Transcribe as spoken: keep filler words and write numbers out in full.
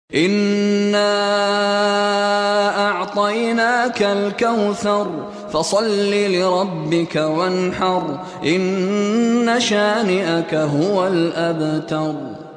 إِنَّا أَعْطَيْنَاكَ الْكَوْثَرَ فَصَلِّ لِرَبِّكَ وَانْحَرْ إِنَّ شَانِئَكَ هُوَ الْأَبْتَرُ